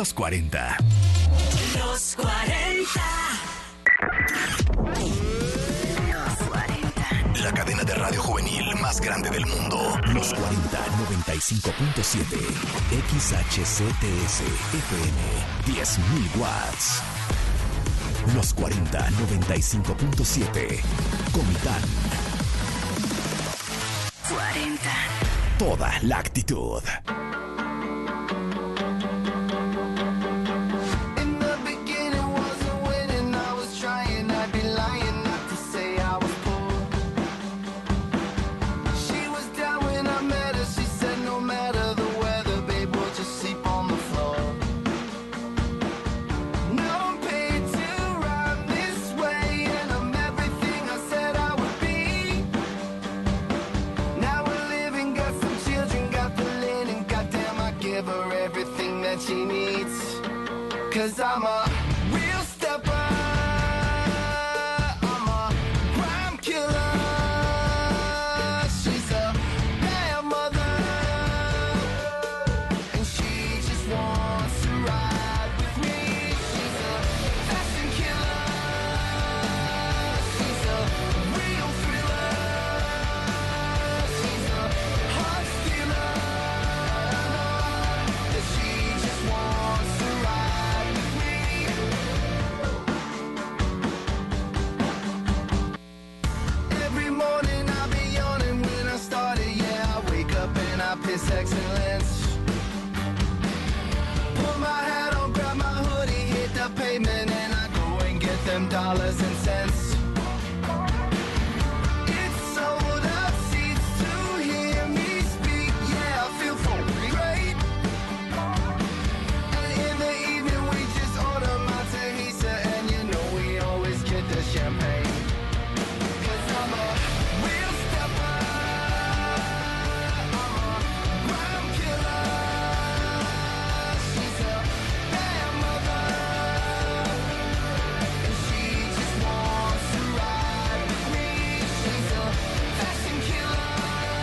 Los 40. Los 40. La cadena de radio juvenil más grande del mundo. Los 40 95.7 XHCTS FM 10.000 watts. Los 40 95.7 Comitán. 40. Toda la actitud. She needs, 'cause I'm a real stepper, I'm a crime killer, she's a bad mother, and she just wants to ride with me, she's a fashion killer, she's a real thriller, she's a heart stealer, that she wants to ride with me. Every morning I'll be yawning when I started. Yeah, I wake up and I piss excellence. Put my hat on, grab my hoodie, hit the pavement, and I go and get them dollars and cents. It's sold out seats to hear me speak. Yeah, I feel great. In the evening we just order margarita, and you know we always get the champagne. 'Cause I'm a real stepper, I'm a crime killer, she's a bad mother, and she just wants to ride with me. She's a fashion killer,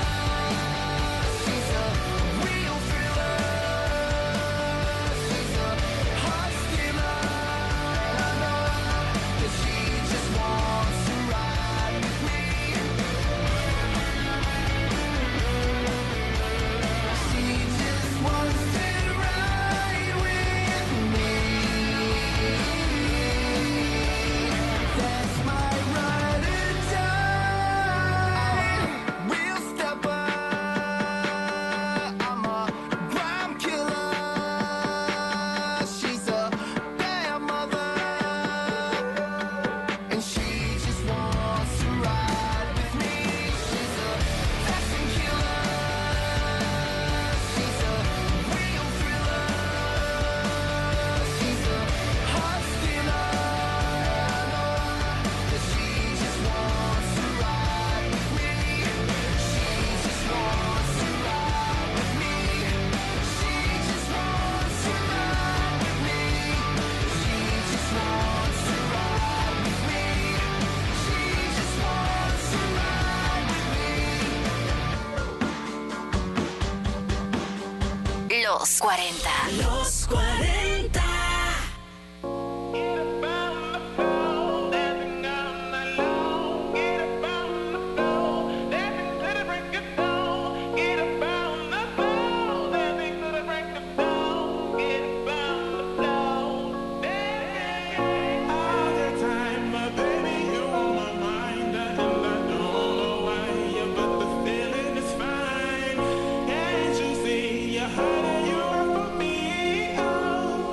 she's a real thriller, she's a heart stealer, and I know that she just wants to ride with me. She just wants to ride with me. That's my ride or die. Real stepper, I'm a crime killer, she's a bad mother, and she just wants to ride with me. She's a fashion killer, she's a real thriller, she's a heart stealer, I know that she just wants to ride with me. She just wants to ride with me. She just wants to ride with me. She just wants to ride with me. She just wants to ride with me. Los 40. Los 40. You're hiding, you are for me. Oh.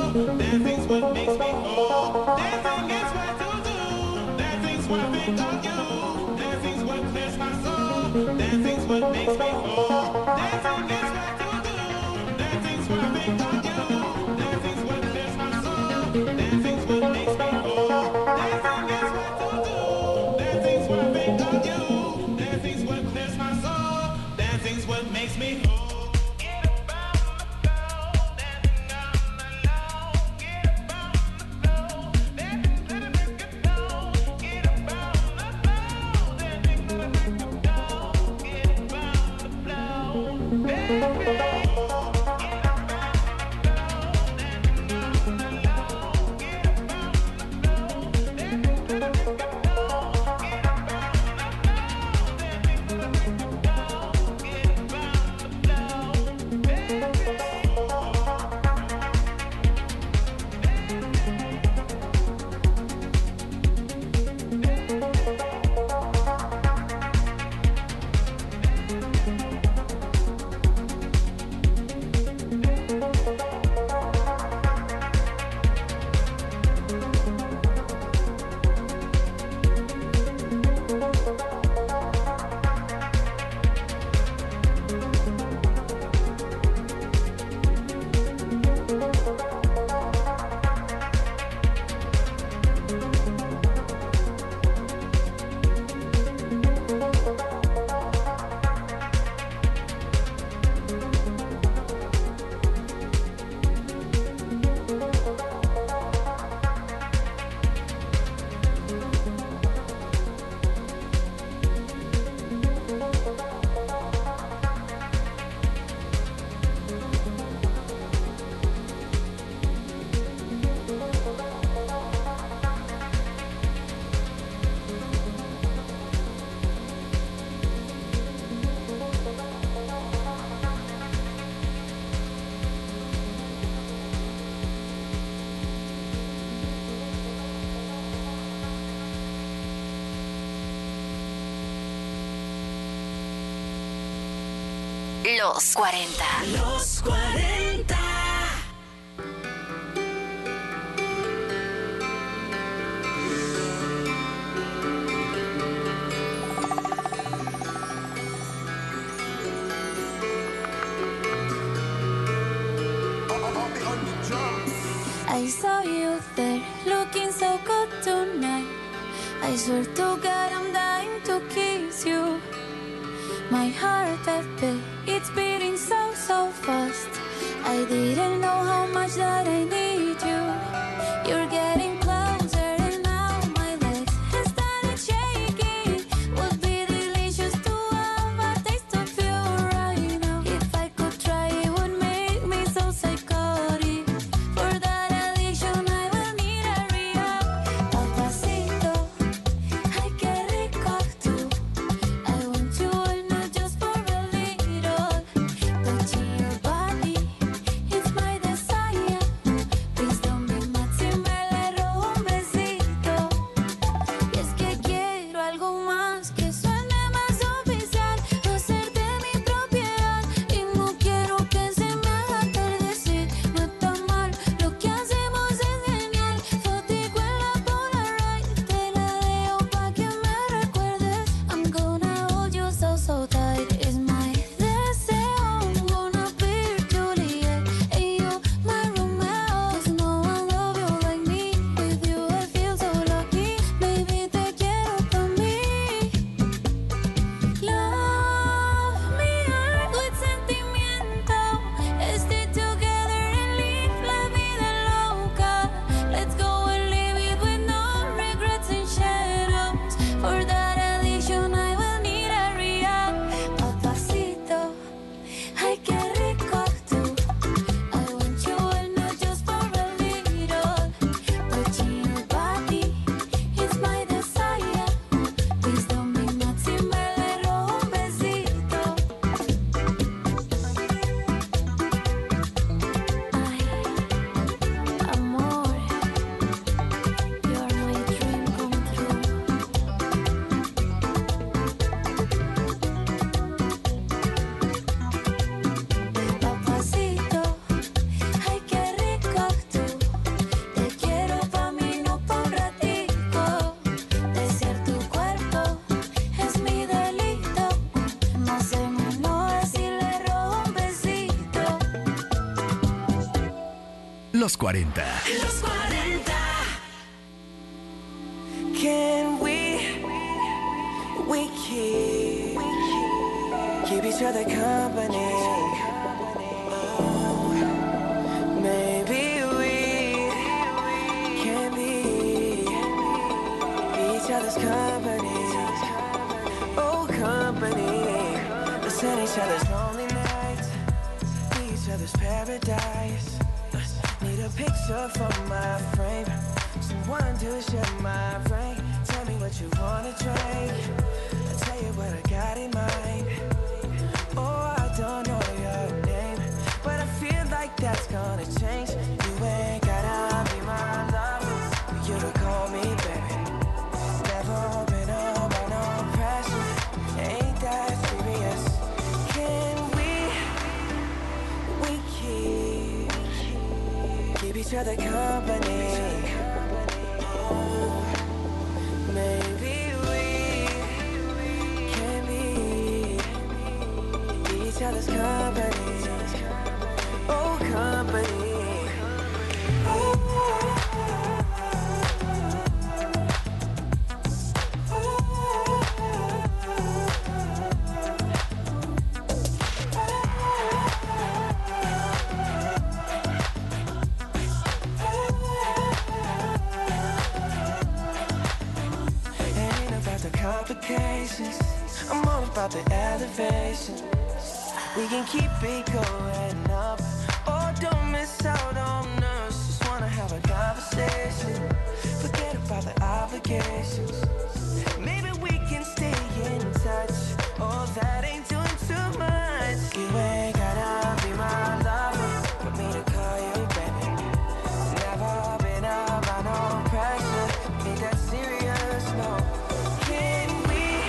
Dancing's what makes me whole. Dancing is what to do. Dancing's what I think of you. Dancing's what clears my soul. Dancing's what makes me whole. Dancing is what to do. Dancing's what I think of you. Dancing's what clears my soul. Dancing's what makes me whole. Dancing is what to do. Dancing's what I think of you. Dancing's what clears my soul. Dancing's what makes me whole. Los 40. Los 40. I saw you there, looking so good tonight. I swear to God I'm dying to kiss you. My heart FP, it's beating so, so fast. I didn't know how much that I need you. You're getting closer and now my legs have started shaking. Would be delicious to have a taste of you right now. If I could try, it would make me so psychotic. For that addiction I will need a rehab. Papacito, ay que rico tú. I want you all, not just for a little. Touching your body, it's my desire. Please Los 40. Los 40. Can we keep each other company? Oh, maybe we can be each other's company. Oh, company. Listen each other's lonely nights, be each other's paradise. Need a picture for my frame, someone to share my brain. Tell me what you wanna drink, I'll tell you what I got in mind. Oh, I don't know your name, but I feel like that's gonna change. You ain't gotta be my lover for you to call me baby. Never been about no pressure, ain't that serious. Can we keep each other company? Oh, maybe we can be each other's company. Oh, company. Ain't about the complications, I'm all about the elevation. We can keep it going up, oh, don't miss out on us. Just wanna have a conversation, forget about the obligations. Maybe we can stay in touch, oh, that ain't doing too much. You ain't gotta be my lover for me to call you baby. Never been about no pressure, ain't that serious, no. Can we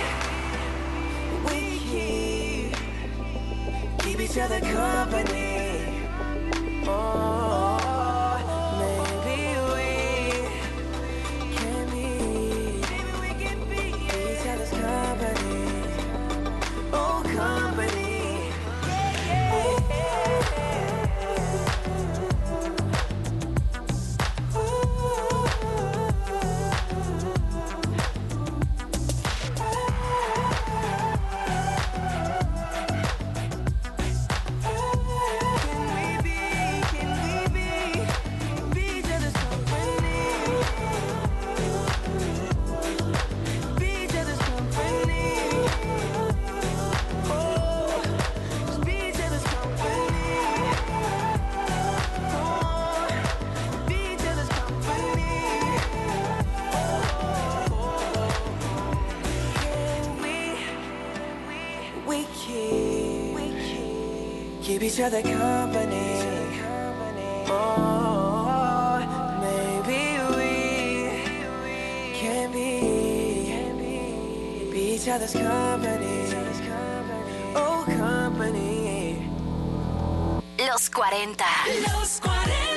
keep each other company? Oh, maybe we can be each other's company. Oh, company. Can we be each other's company? Be each other's company. Oh, just be each other's company. Oh, be each other's company. Can we keep each other company? Oh, maybe we can be each other's company. Oh, company. Los 40. Los 40.